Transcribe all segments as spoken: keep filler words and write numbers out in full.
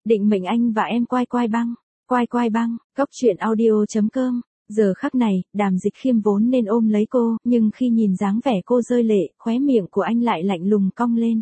định mệnh anh và em quai quai băng, quai quai băng, góc truyện audio.com. Giờ khắc này, Đàm Dịch Khiêm vốn nên ôm lấy cô, nhưng khi nhìn dáng vẻ cô rơi lệ, khóe miệng của anh lại lạnh lùng cong lên.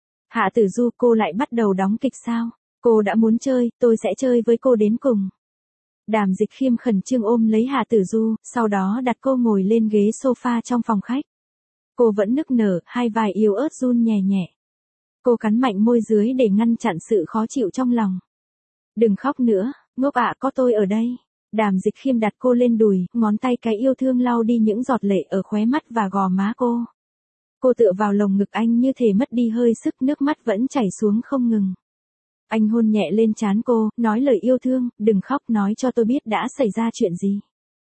Hạ Tử Du, cô lại bắt đầu đóng kịch sao? Cô đã muốn chơi, tôi sẽ chơi với cô đến cùng. Đàm Dịch Khiêm khẩn trương ôm lấy Hạ Tử Du, sau đó đặt cô ngồi lên ghế sofa trong phòng khách. Cô vẫn nức nở, hai vai yếu ớt run nhẹ nhẹ. Cô cắn mạnh môi dưới để ngăn chặn sự khó chịu trong lòng. Đừng khóc nữa, ngốc ạ, có tôi ở đây. Đàm Dịch Khiêm đặt cô lên đùi, ngón tay cái yêu thương lau đi những giọt lệ ở khóe mắt và gò má cô. Cô tựa vào lồng ngực anh như thể mất đi hơi sức, nước mắt vẫn chảy xuống không ngừng. Anh hôn nhẹ lên trán cô, nói lời yêu thương, đừng khóc, nói cho tôi biết đã xảy ra chuyện gì.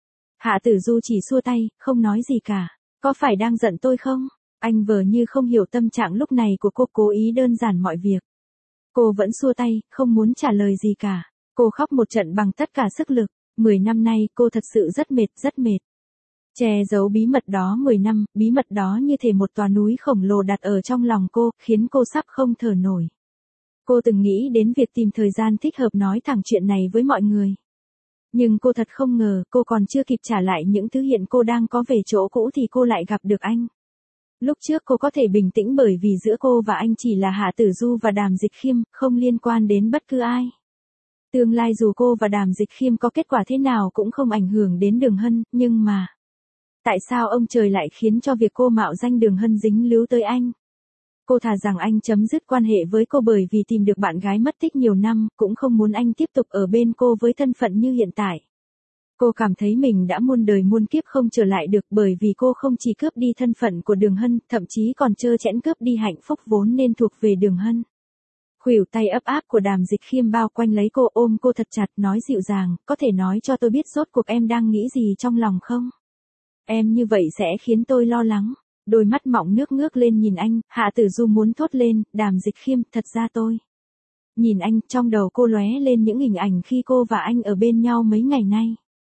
Hạ Tử Du chỉ xua tay, không nói gì cả. Có phải đang giận tôi không? Anh vờ như không hiểu tâm trạng lúc này của cô, cố ý đơn giản mọi việc. Cô vẫn xua tay, không muốn trả lời gì cả. Cô khóc một trận bằng tất cả sức lực. Mười năm nay, cô thật sự rất mệt, rất mệt. Che giấu bí mật đó mười năm, bí mật đó như thể một tòa núi khổng lồ đặt ở trong lòng cô, khiến cô sắp không thở nổi. Cô từng nghĩ đến việc tìm thời gian thích hợp nói thẳng chuyện này với mọi người. Nhưng cô thật không ngờ, cô còn chưa kịp trả lại những thứ hiện cô đang có về chỗ cũ thì cô lại gặp được anh. Lúc trước cô có thể bình tĩnh bởi vì giữa cô và anh chỉ là Hạ Tử Du và Đàm Dịch Khiêm, không liên quan đến bất cứ ai. Tương lai dù cô và Đàm Dịch Khiêm có kết quả thế nào cũng không ảnh hưởng đến Đường Hân, nhưng mà... Tại sao ông trời lại khiến cho việc cô mạo danh Đường Hân dính líu tới anh? Cô thà rằng anh chấm dứt quan hệ với cô bởi vì tìm được bạn gái mất tích nhiều năm, cũng không muốn anh tiếp tục ở bên cô với thân phận như hiện tại. Cô cảm thấy mình đã muôn đời muôn kiếp không trở lại được bởi vì cô không chỉ cướp đi thân phận của Đường Hân, thậm chí còn trơ trẽn cướp đi hạnh phúc vốn nên thuộc về Đường Hân. Khuỷu tay ấp áp của Đàm Dịch Khiêm bao quanh lấy cô, ôm cô thật chặt, nói dịu dàng, có thể nói cho tôi biết rốt cuộc em đang nghĩ gì trong lòng không? Em như vậy sẽ khiến tôi lo lắng. Đôi mắt mọng nước ngước lên nhìn anh, Hạ Tử Du muốn thốt lên, Đàm Dịch Khiêm, thật ra tôi. Nhìn anh, trong đầu cô lóe lên những hình ảnh khi cô và anh ở bên nhau mấy ngày nay.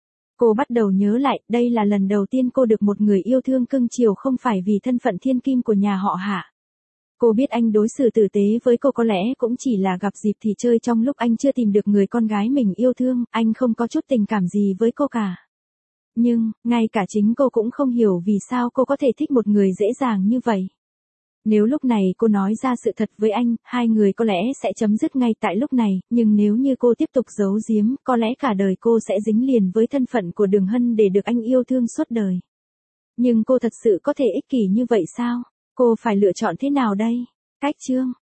Cô bắt đầu nhớ lại, đây là lần đầu tiên cô được một người yêu thương cưng chiều không phải vì thân phận thiên kim của nhà họ Hạ. Cô biết anh đối xử tử tế với cô có lẽ cũng chỉ là gặp dịp thì chơi trong lúc anh chưa tìm được người con gái mình yêu thương, anh không có chút tình cảm gì với cô cả. Nhưng, ngay cả chính cô cũng không hiểu vì sao cô có thể thích một người dễ dàng như vậy. Nếu lúc này cô nói ra sự thật với anh, hai người có lẽ sẽ chấm dứt ngay tại lúc này, nhưng nếu như cô tiếp tục giấu giếm, có lẽ cả đời cô sẽ dính liền với thân phận của Đường Hân để được anh yêu thương suốt đời. Nhưng cô thật sự có thể ích kỷ như vậy sao? Cô phải lựa chọn thế nào đây? Cách chương